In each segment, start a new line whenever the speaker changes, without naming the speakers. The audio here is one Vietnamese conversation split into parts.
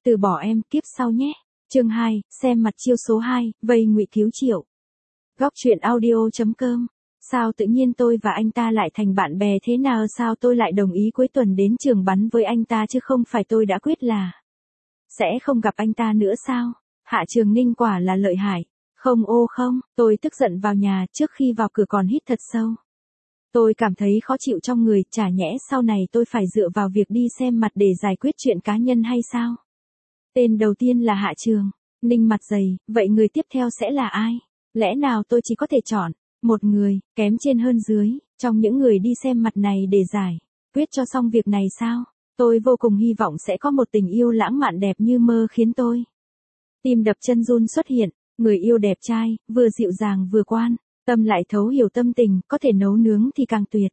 Từ bỏ em, kiếp sau nhé. Chương 2, xem mặt chiêu số 2, vây Ngụy Cứu Triệu. Góc truyện audio.com. Sao tự nhiên tôi và anh ta lại thành bạn bè thế nào? Sao tôi lại đồng ý cuối tuần đến trường bắn với anh ta chứ không phải tôi đã quyết là sẽ không gặp anh ta nữa sao? Hạ Trường Ninh quả là lợi hại. Không, tôi tức giận vào nhà, trước khi vào cửa còn hít thật sâu. Tôi cảm thấy khó chịu trong người, chả nhẽ sau này tôi phải dựa vào việc đi xem mặt để giải quyết chuyện cá nhân hay sao? Tên đầu tiên là Hạ Trường Ninh mặt dày, vậy người tiếp theo sẽ là ai? Lẽ nào tôi chỉ có thể chọn một người, kém trên hơn dưới, trong những người đi xem mặt này để giải quyết cho xong việc này sao? Tôi vô cùng hy vọng sẽ có một tình yêu lãng mạn đẹp như mơ khiến tôi tim đập chân run xuất hiện, người yêu đẹp trai, vừa dịu dàng vừa quan tâm lại thấu hiểu tâm tình, có thể nấu nướng thì càng tuyệt.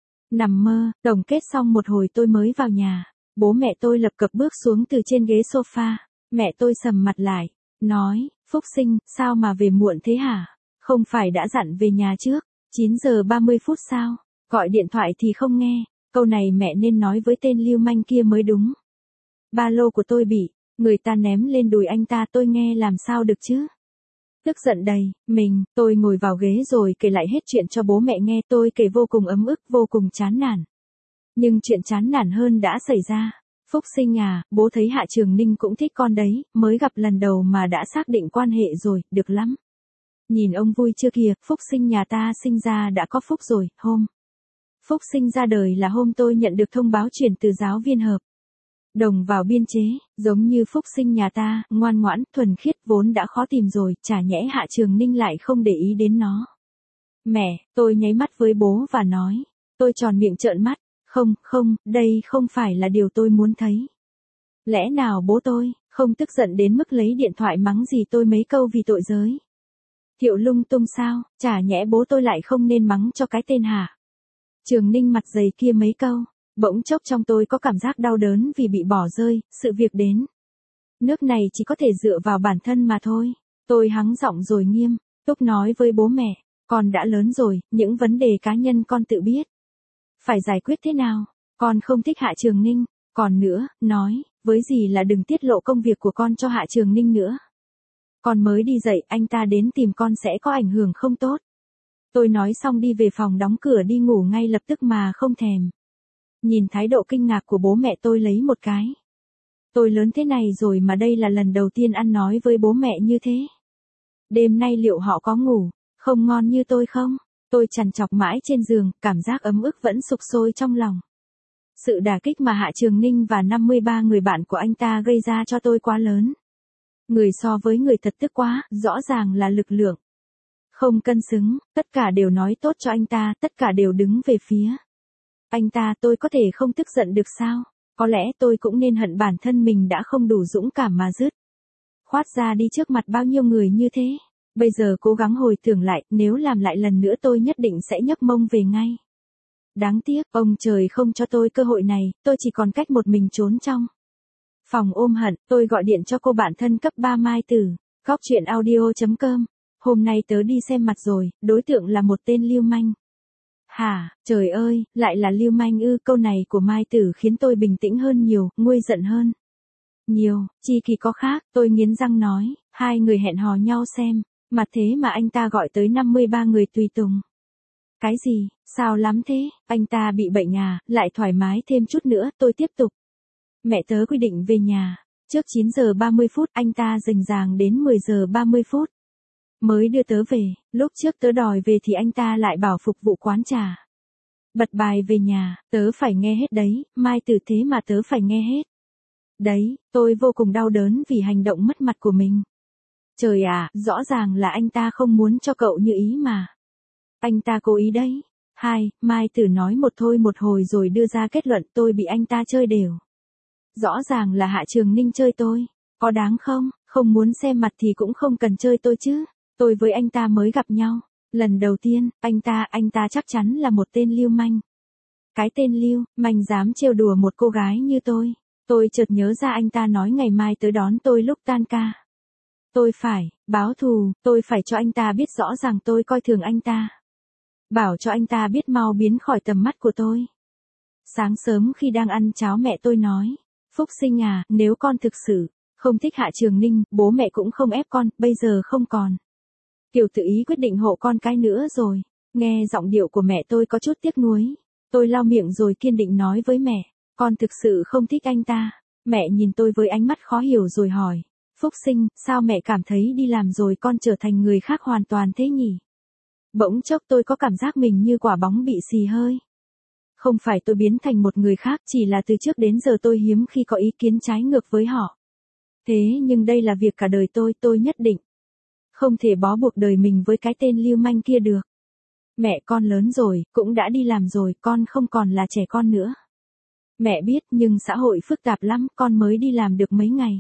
Nằm mơ, tổng kết xong một hồi tôi mới vào nhà. Bố mẹ tôi lập cập bước xuống từ trên ghế sofa. Mẹ tôi sầm mặt lại, nói, Phúc Sinh, sao mà về muộn thế hả? Không phải đã dặn về nhà trước, 9 giờ 30 phút sao? Gọi điện thoại thì không nghe, câu này mẹ nên nói với tên lưu manh kia mới đúng. Ba lô của tôi bị người ta ném lên đùi anh ta, tôi nghe làm sao được chứ? Tức giận đầy tôi ngồi vào ghế rồi kể lại hết chuyện cho bố mẹ nghe. Tôi kể vô cùng ấm ức, vô cùng chán nản. Nhưng chuyện chán nản hơn đã xảy ra. Phúc Sinh à, bố thấy Hạ Trường Ninh cũng thích con đấy, mới gặp lần đầu mà đã xác định quan hệ rồi, được lắm. Nhìn ông vui chưa kìa, Phúc Sinh nhà ta sinh ra đã có phúc rồi. Hôm Phúc Sinh ra đời là hôm tôi nhận được thông báo chuyển từ giáo viên hợp đồng vào biên chế, giống như Phúc Sinh nhà ta, ngoan ngoãn, thuần khiết vốn đã khó tìm rồi, chả nhẽ Hạ Trường Ninh lại không để ý đến nó. Mẹ, tôi nháy mắt với bố và nói, tôi tròn miệng trợn mắt, không, đây không phải là điều tôi muốn thấy. Lẽ nào bố tôi không tức giận đến mức lấy điện thoại mắng gì tôi mấy câu vì tội giới thiệu lung tung sao? Chả nhẽ bố tôi lại không nên mắng cho cái tên Hạ Trường Ninh mặt dày kia mấy câu. Bỗng chốc trong tôi có cảm giác đau đớn vì bị bỏ rơi, sự việc đến nước này chỉ có thể dựa vào bản thân mà thôi. Tôi hắng giọng rồi nghiêm túc nói với bố mẹ, con đã lớn rồi, những vấn đề cá nhân con tự biết phải giải quyết thế nào. Con không thích Hạ Trường Ninh, còn nữa, nói với dì là đừng tiết lộ công việc của con cho Hạ Trường Ninh nữa. Con mới đi dậy, anh ta đến tìm con sẽ có ảnh hưởng không tốt. Tôi nói xong đi về phòng đóng cửa đi ngủ ngay lập tức mà không thèm nhìn thái độ kinh ngạc của bố mẹ tôi lấy một cái. Tôi lớn thế này rồi mà đây là lần đầu tiên ăn nói với bố mẹ như thế. Đêm nay liệu họ có ngủ không ngon như tôi không? Tôi trằn trọc mãi trên giường, cảm giác ấm ức vẫn sục sôi trong lòng. Sự đả kích mà Hạ Trường Ninh và 53 người bạn của anh ta gây ra cho tôi quá lớn. Người so với người thật tức quá, rõ ràng là lực lượng không cân xứng, tất cả đều nói tốt cho anh ta, tất cả đều đứng về phía anh ta. Tôi có thể không tức giận được sao? Có lẽ tôi cũng nên hận bản thân mình đã không đủ dũng cảm mà dứt khoát ra đi trước mặt bao nhiêu người như thế. Bây giờ cố gắng hồi tưởng lại, nếu làm lại lần nữa tôi nhất định sẽ nhấc mông về ngay. Đáng tiếc, ông trời không cho tôi cơ hội này, tôi chỉ còn cách một mình trốn trong phòng ôm hận. Tôi gọi điện cho cô bạn thân cấp 3 Mai Tử. Góc truyện audio.com. Hôm nay tớ đi xem mặt rồi, đối tượng là một tên lưu manh. Hả, trời ơi, lại là lưu manh ư? Câu này của Mai Tử khiến tôi bình tĩnh hơn nhiều, nguôi giận hơn nhiều. Chi kỳ có khác, tôi nghiến răng nói, hai người hẹn hò nhau xem mặt thế mà anh ta gọi tới 53 người tùy tùng. Cái gì, sao lắm thế? Anh ta bị bệnh à? Lại thoải mái thêm chút nữa. Tôi tiếp tục. Mẹ tớ quy định về nhà trước 9 giờ 30 phút, anh ta rành ràng đến 10 giờ 30 phút mới đưa tớ về. Lúc trước tớ đòi về thì anh ta lại bảo phục vụ quán trà bật bài về nhà, tớ phải nghe hết đấy. Mai Tử, thế mà tớ phải nghe hết đấy. Tôi vô cùng đau đớn vì hành động mất mặt của mình. Trời ạ, rõ ràng là anh ta không muốn cho cậu như ý mà. Anh ta cố ý đấy. Mai Tử nói một thôi một hồi rồi đưa ra kết luận, tôi bị anh ta chơi đều. Rõ ràng là Hạ Trường Ninh chơi tôi. Có đáng không? Không muốn xem mặt thì cũng không cần chơi tôi chứ. Tôi với anh ta mới gặp nhau lần đầu tiên, anh ta chắc chắn là một tên lưu manh. Cái tên lưu manh dám trêu đùa một cô gái như tôi. Tôi chợt nhớ ra anh ta nói ngày mai tới đón tôi lúc tan ca. Tôi phải báo thù, tôi phải cho anh ta biết rõ ràng tôi coi thường anh ta. Bảo cho anh ta biết mau biến khỏi tầm mắt của tôi. Sáng sớm khi đang ăn cháo mẹ tôi nói, Phúc Sinh à, nếu con thực sự Không thích Hạ Trường Ninh, bố mẹ cũng không ép con, bây giờ không còn. Kiểu tự ý quyết định hộ con cái nữa rồi. Nghe giọng điệu của mẹ tôi có chút tiếc nuối. Tôi lau miệng rồi kiên định nói với mẹ, con thực sự không thích anh ta. Mẹ nhìn tôi với ánh mắt khó hiểu rồi hỏi, Phúc Sinh, sao mẹ cảm thấy đi làm rồi con trở thành người khác hoàn toàn thế nhỉ? Bỗng chốc tôi có cảm giác mình như quả bóng bị xì hơi. Không phải tôi biến thành một người khác, chỉ là từ trước đến giờ tôi hiếm khi có ý kiến trái ngược với họ. Thế nhưng đây là việc cả đời tôi nhất định không thể bó buộc đời mình với cái tên lưu manh kia được. Mẹ con lớn rồi, cũng đã đi làm rồi, con không còn là trẻ con nữa. Mẹ biết, nhưng xã hội phức tạp lắm, con mới đi làm được mấy ngày.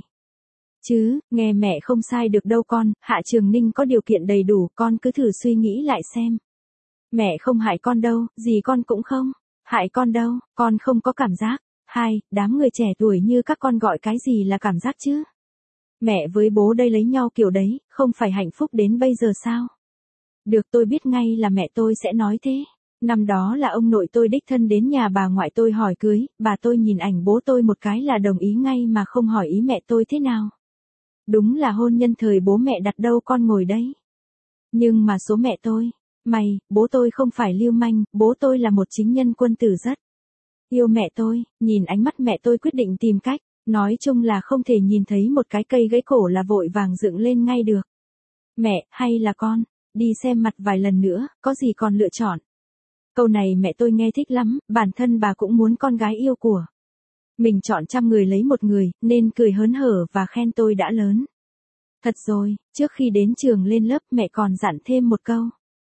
Chứ, nghe mẹ không sai được đâu con, Hạ Trường Ninh có điều kiện đầy đủ, con cứ thử suy nghĩ lại xem. Mẹ không hại con đâu, gì con cũng không hại con đâu, con không có cảm giác. Đám người trẻ tuổi như các con gọi cái gì là cảm giác chứ? Mẹ với bố đây lấy nhau kiểu đấy, không phải hạnh phúc đến bây giờ sao? Được, tôi biết ngay là mẹ tôi sẽ nói thế. Năm đó là ông nội tôi đích thân đến nhà bà ngoại tôi hỏi cưới, bà tôi nhìn ảnh bố tôi một cái là đồng ý ngay mà không hỏi ý mẹ tôi thế nào. Đúng là hôn nhân thời bố mẹ đặt đâu con ngồi đấy. Nhưng mà số mẹ tôi, bố tôi không phải lưu manh, bố tôi là một chính nhân quân tử rất yêu mẹ tôi. Nhìn ánh mắt mẹ tôi quyết định tìm cách, nói chung là không thể nhìn thấy một cái cây gãy cổ là vội vàng dựng lên ngay được. Mẹ, hay là con đi xem mặt vài lần nữa, có gì còn lựa chọn. Câu này mẹ tôi nghe thích lắm, bản thân bà cũng muốn con gái yêu của mình chọn 100 người lấy một người, nên cười hớn hở và khen tôi đã lớn. Thật rồi, trước khi đến trường lên lớp mẹ còn dặn thêm một câu.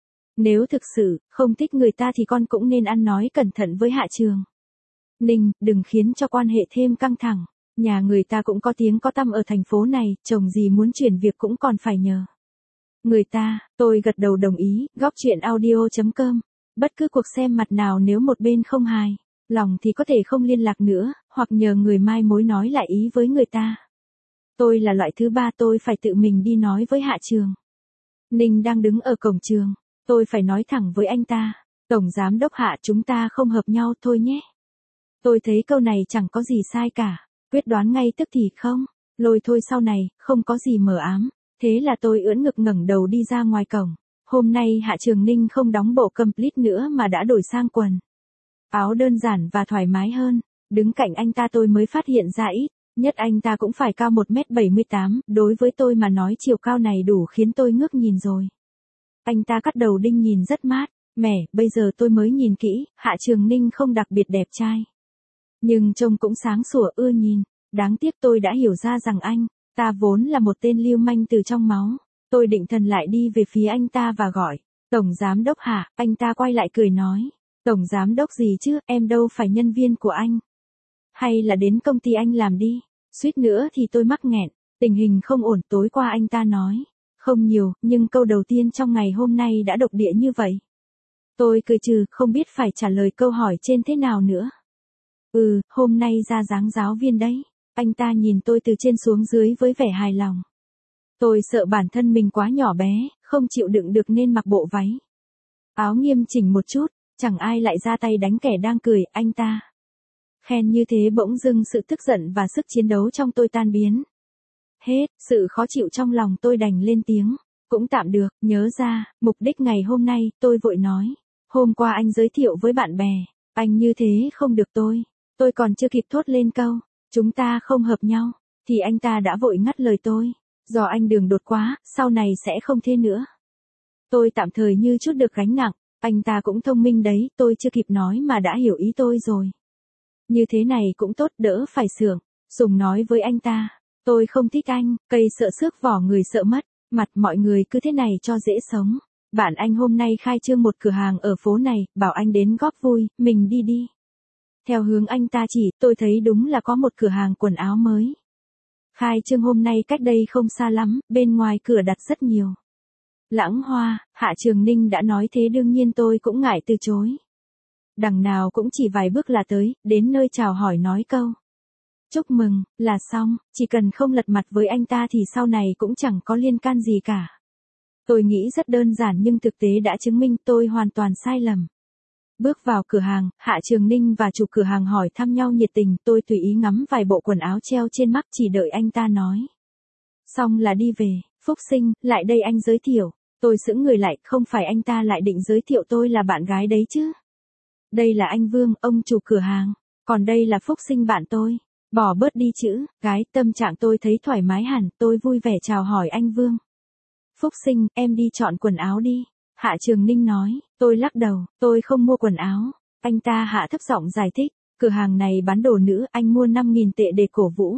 Nếu thực sự không thích người ta thì con cũng nên ăn nói cẩn thận với Hạ Trường Ninh, đừng khiến cho quan hệ thêm căng thẳng. Nhà người ta cũng có tiếng có tăm ở thành phố này, chồng gì muốn chuyển việc cũng còn phải nhờ người ta. Tôi gật đầu đồng ý. Góc truyện audio.com. Bất cứ cuộc xem mặt nào nếu một bên không hài lòng thì có thể không liên lạc nữa, hoặc nhờ người mai mối nói lại ý với người ta. Tôi là loại thứ ba, tôi phải tự mình đi nói với Hạ Trường Ninh đang đứng ở cổng trường. Tôi phải nói thẳng với anh ta, Tổng Giám Đốc Hạ, chúng ta không hợp nhau thôi nhé. Tôi thấy câu này chẳng có gì sai cả. Quyết đoán ngay tức thì không lôi thôi sau này, không có gì mờ ám. Thế là tôi ưỡn ngực ngẩng đầu đi ra ngoài cổng. Hôm nay Hạ Trường Ninh không đóng bộ complete nữa mà đã đổi sang quần áo đơn giản và thoải mái hơn. Đứng cạnh anh ta tôi mới phát hiện ra ít nhất anh ta cũng phải cao 1m78, đối với tôi mà nói chiều cao này đủ khiến tôi ngước nhìn rồi. Anh ta cắt đầu đinh nhìn rất mát, mẻ, bây giờ tôi mới nhìn kỹ, Hạ Trường Ninh không đặc biệt đẹp trai. Nhưng trông cũng sáng sủa ưa nhìn, đáng tiếc tôi đã hiểu ra rằng anh ta vốn là một tên lưu manh từ trong máu. Tôi định thần lại đi về phía anh ta và gọi, Tổng Giám Đốc Hạ, anh ta quay lại cười nói, Tổng Giám Đốc gì chứ, em đâu phải nhân viên của anh. Hay là đến công ty anh làm đi, suýt nữa thì tôi mắc nghẹn, tình hình không ổn. Tối qua anh ta nói, không nhiều, nhưng câu đầu tiên trong ngày hôm nay đã độc địa như vậy. Tôi cười trừ, không biết phải trả lời câu hỏi trên thế nào nữa. Hôm nay ra dáng giáo viên đấy. Anh ta nhìn tôi từ trên xuống dưới với vẻ hài lòng. Tôi sợ bản thân mình quá nhỏ bé, không chịu đựng được nên mặc bộ váy áo nghiêm chỉnh một chút, chẳng ai lại ra tay đánh kẻ đang cười. Anh ta khen như thế bỗng dưng sự tức giận và sức chiến đấu trong tôi tan biến hết, sự khó chịu trong lòng tôi đành lên tiếng, cũng tạm được. Nhớ ra mục đích ngày hôm nay, tôi vội nói, hôm qua anh giới thiệu với bạn bè, anh như thế không được. Tôi còn chưa kịp thốt lên câu chúng ta không hợp nhau thì anh ta đã vội ngắt lời tôi, do anh đường đột quá, sau này sẽ không thế nữa. Tôi tạm thời như chút được gánh nặng. Anh ta cũng thông minh đấy, tôi chưa kịp nói mà đã hiểu ý tôi rồi. Như thế này cũng tốt, đỡ phải sượng sùng nói với anh ta, tôi không thích anh, cây sợ xước vỏ người sợ mất mặt, mọi người cứ thế này cho dễ sống. Bạn anh hôm nay khai trương một cửa hàng ở phố này, bảo anh đến góp vui, mình đi. Theo hướng anh ta chỉ, tôi thấy đúng là có một cửa hàng quần áo mới khai trương hôm nay cách đây không xa lắm, bên ngoài cửa đặt rất nhiều lãng hoa. Hạ Trường Ninh đã nói thế đương nhiên tôi cũng ngại từ chối. Đằng nào cũng chỉ vài bước là tới, đến nơi chào hỏi nói câu chúc mừng là xong, chỉ cần không lật mặt với anh ta thì sau này cũng chẳng có liên can gì cả. Tôi nghĩ rất đơn giản nhưng thực tế đã chứng minh tôi hoàn toàn sai lầm. Bước vào cửa hàng, Hạ Trường Ninh và chủ cửa hàng hỏi thăm nhau nhiệt tình, tôi tùy ý ngắm vài bộ quần áo treo trên mắc chỉ đợi anh ta nói. Xong là đi về, Phúc Sinh, lại đây anh giới thiệu. Tôi sững người lại, không phải anh ta lại định giới thiệu tôi là bạn gái đấy chứ. Đây là anh Vương, ông chủ cửa hàng. Còn đây là Phúc Sinh bạn tôi. Bỏ bớt đi chữ, gái, tâm trạng tôi thấy thoải mái hẳn, tôi vui vẻ chào hỏi anh Vương. Phúc Sinh, em đi chọn quần áo đi. Hạ Trường Ninh nói, tôi lắc đầu, tôi không mua quần áo. Anh ta hạ thấp giọng giải thích, cửa hàng này bán đồ nữ, anh mua 5.000 tệ để cổ vũ.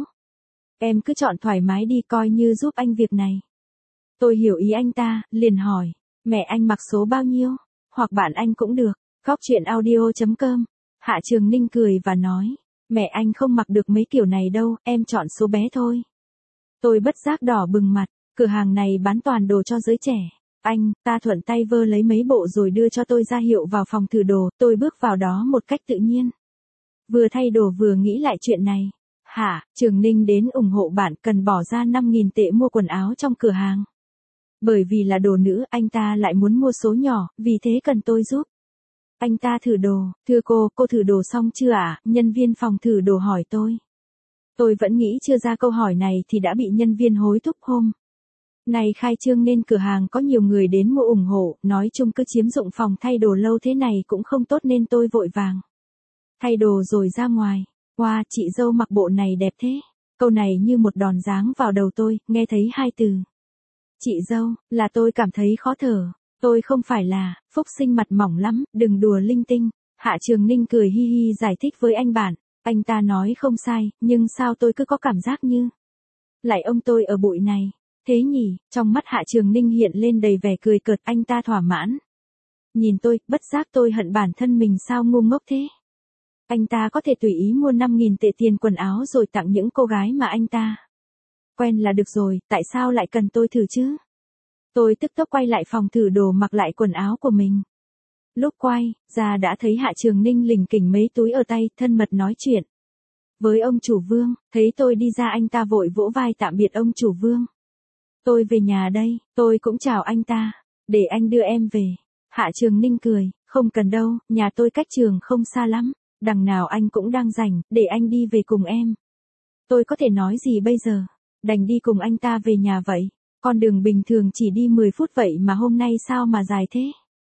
Em cứ chọn thoải mái đi, coi như giúp anh việc này. Tôi hiểu ý anh ta, liền hỏi, mẹ anh mặc số bao nhiêu? Hoặc bạn anh cũng được. Góc chuyện audio.com. Hạ Trường Ninh cười và nói, mẹ anh không mặc được mấy kiểu này đâu, em chọn số bé thôi. Tôi bất giác đỏ bừng mặt, cửa hàng này bán toàn đồ cho giới trẻ. Anh, ta thuận tay vơ lấy mấy bộ rồi đưa cho tôi ra hiệu vào phòng thử đồ, tôi bước vào đó một cách tự nhiên. Vừa thay đồ vừa nghĩ lại chuyện này. Hạ Trường Ninh đến ủng hộ bạn, cần bỏ ra 5.000 tệ mua quần áo trong cửa hàng. Bởi vì là đồ nữ, anh ta lại muốn mua số nhỏ, vì thế cần tôi giúp. Anh ta thử đồ, thưa cô thử đồ xong chưa ạ? Nhân viên phòng thử đồ hỏi tôi. Tôi vẫn nghĩ chưa ra câu hỏi này thì đã bị nhân viên hối thúc hôm này khai trương nên cửa hàng có nhiều người đến mua ủng hộ, nói chung cứ chiếm dụng phòng thay đồ lâu thế này cũng không tốt nên tôi vội vàng thay đồ rồi ra ngoài. Wow, chị dâu mặc bộ này đẹp thế. Câu này như một đòn giáng vào đầu tôi, nghe thấy hai từ. Chị dâu, là tôi cảm thấy khó thở. Tôi không phải là, Phúc Sinh mặt mỏng lắm, đừng đùa linh tinh. Hạ Trường Ninh cười hi hi giải thích với anh bạn. Anh ta nói không sai, nhưng sao tôi cứ có cảm giác như lại ông tôi ở bụi này. Thế nhỉ, trong mắt Hạ Trường Ninh hiện lên đầy vẻ cười cợt, anh ta thỏa mãn. Nhìn tôi, bất giác tôi hận bản thân mình sao ngu ngốc thế. Anh ta có thể tùy ý mua 5.000 tệ tiền quần áo rồi tặng những cô gái mà anh ta quen là được rồi, tại sao lại cần tôi thử chứ? Tôi tức tốc quay lại phòng thử đồ mặc lại quần áo của mình. Lúc quay ra đã thấy Hạ Trường Ninh lỉnh kỉnh mấy túi ở tay, thân mật nói chuyện với ông chủ Vương. Thấy tôi đi ra anh ta vội vỗ vai tạm biệt ông chủ Vương. Tôi về nhà đây, tôi cũng chào anh ta. Để anh đưa em về. Hạ Trường Ninh cười, không cần đâu, nhà tôi cách trường không xa lắm. Đằng nào anh cũng đang rảnh, để anh đi về cùng em. Tôi có thể nói gì bây giờ? Đành đi cùng anh ta về nhà vậy. Con đường bình thường chỉ đi 10 phút vậy mà hôm nay sao mà dài thế?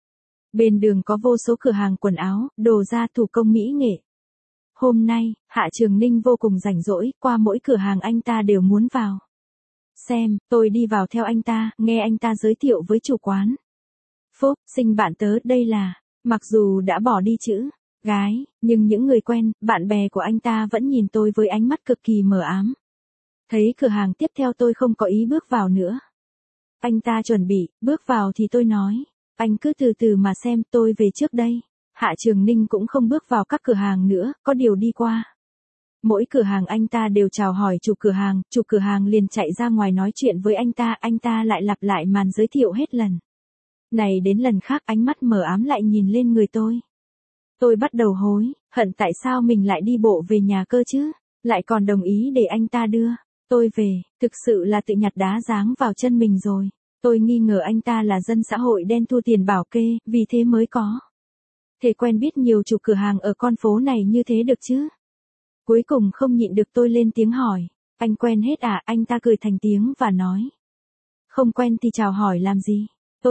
Bên đường có vô số cửa hàng quần áo, đồ gia thủ công mỹ nghệ. Hôm nay, Hạ Trường Ninh vô cùng rảnh rỗi, qua mỗi cửa hàng anh ta đều muốn vào xem. Tôi đi vào theo anh ta, nghe anh ta giới thiệu với chủ quán. Phúc Sinh bạn tớ, đây là, mặc dù đã bỏ đi chữ gái, nhưng những người quen, bạn bè của anh ta vẫn nhìn tôi với ánh mắt cực kỳ mờ ám. Thấy cửa hàng tiếp theo tôi không có ý bước vào nữa. Anh ta chuẩn bị, bước vào thì tôi nói, anh cứ từ từ mà xem, tôi về trước đây. Hạ Trường Ninh cũng không bước vào các cửa hàng nữa, có điều đi qua mỗi cửa hàng anh ta đều chào hỏi chủ cửa hàng liền chạy ra ngoài nói chuyện với anh ta lại lặp lại màn giới thiệu hết lần này đến lần khác, ánh mắt mờ ám lại nhìn lên người tôi. Tôi bắt đầu hối hận tại sao mình lại đi bộ về nhà cơ chứ, lại còn đồng ý để anh ta đưa tôi về, thực sự là tự nhặt đá giáng vào chân mình rồi. Tôi nghi ngờ anh ta là dân xã hội đen thu tiền bảo kê, vì thế mới có thể quen biết nhiều chủ cửa hàng ở con phố này như thế được chứ. Cuối cùng không nhịn được tôi lên tiếng hỏi, anh quen hết à? Anh ta cười thành tiếng và nói, không quen thì chào hỏi làm gì.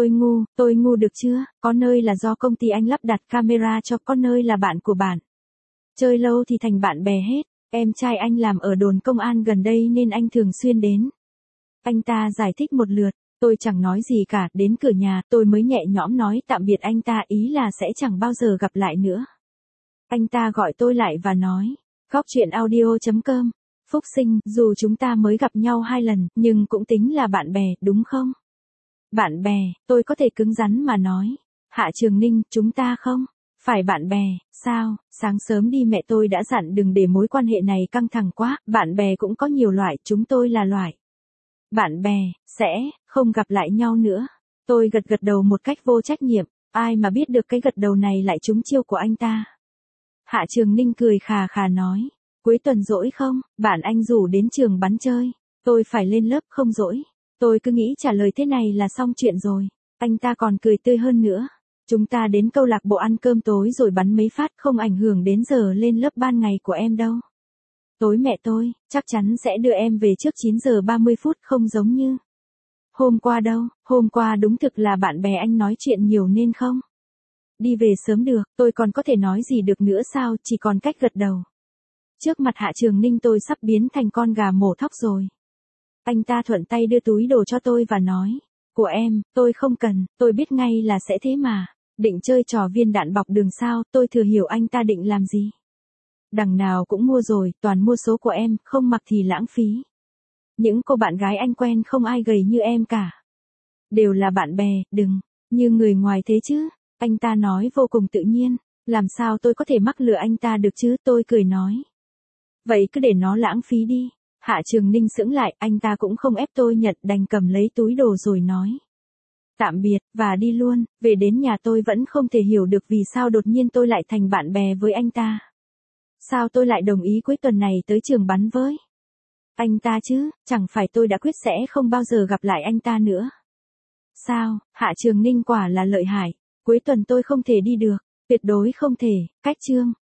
Tôi ngu được chưa? Có nơi là do công ty anh lắp đặt camera cho, có nơi là bạn của bạn chơi lâu thì thành bạn bè hết. Em trai anh làm ở đồn công an gần đây nên anh thường xuyên đến. Anh ta giải thích một lượt, tôi chẳng nói gì cả, đến cửa nhà tôi mới nhẹ nhõm nói tạm biệt anh ta, ý là sẽ chẳng bao giờ gặp lại nữa. Anh ta gọi tôi lại và nói, góc chuyện audio.com, Phúc Sinh, dù chúng ta mới gặp nhau 2 lần, nhưng cũng tính là bạn bè, đúng không? Bạn bè, tôi có thể cứng rắn mà nói. Hạ Trường Ninh, chúng ta không phải bạn bè, sao? Sáng sớm đi mẹ tôi đã dặn đừng để mối quan hệ này căng thẳng quá, bạn bè cũng có nhiều loại, chúng tôi là loại bạn bè, sẽ không gặp lại nhau nữa. Tôi gật đầu một cách vô trách nhiệm, ai mà biết được cái gật đầu này lại trúng chiêu của anh ta. Hạ Trường Ninh cười khà khà nói, cuối tuần rỗi không? Bạn anh rủ đến trường bắn chơi. Tôi phải lên lớp, không rỗi. Tôi cứ nghĩ trả lời thế này là xong chuyện rồi. Anh ta còn cười tươi hơn nữa. Chúng ta đến câu lạc bộ ăn cơm tối rồi bắn mấy phát không ảnh hưởng đến giờ lên lớp ban ngày của em đâu. Tối mẹ tôi, chắc chắn sẽ đưa em về trước 9 giờ 30 phút không giống như. Hôm qua đâu, hôm qua đúng thực là bạn bè anh nói chuyện nhiều nên không. Đi về sớm được, tôi còn có thể nói gì được nữa sao, chỉ còn cách gật đầu. Trước mặt Hạ Trường Ninh tôi sắp biến thành con gà mổ thóc rồi. Anh ta thuận tay đưa túi đồ cho tôi và nói, của em, tôi không cần, tôi biết ngay là sẽ thế mà. Định chơi trò viên đạn bọc đường sao, tôi thừa hiểu anh ta định làm gì. Đằng nào cũng mua rồi, toàn mua số của em, không mặc thì lãng phí. Những cô bạn gái anh quen không ai gầy như em cả. Đều là bạn bè, đừng, như người ngoài thế chứ. Anh ta nói vô cùng tự nhiên, làm sao tôi có thể mắc lừa anh ta được chứ, tôi cười nói. Vậy cứ để nó lãng phí đi. Hạ Trường Ninh sững lại, anh ta cũng không ép tôi nhận, đành cầm lấy túi đồ rồi nói. Tạm biệt, và đi luôn, về đến nhà tôi vẫn không thể hiểu được vì sao đột nhiên tôi lại thành bạn bè với anh ta. Sao tôi lại đồng ý cuối tuần này tới trường bắn với anh ta chứ, chẳng phải tôi đã quyết sẽ không bao giờ gặp lại anh ta nữa. Sao, Hạ Trường Ninh quả là lợi hại, cuối tuần tôi không thể đi được, tuyệt đối không thể, cách chương.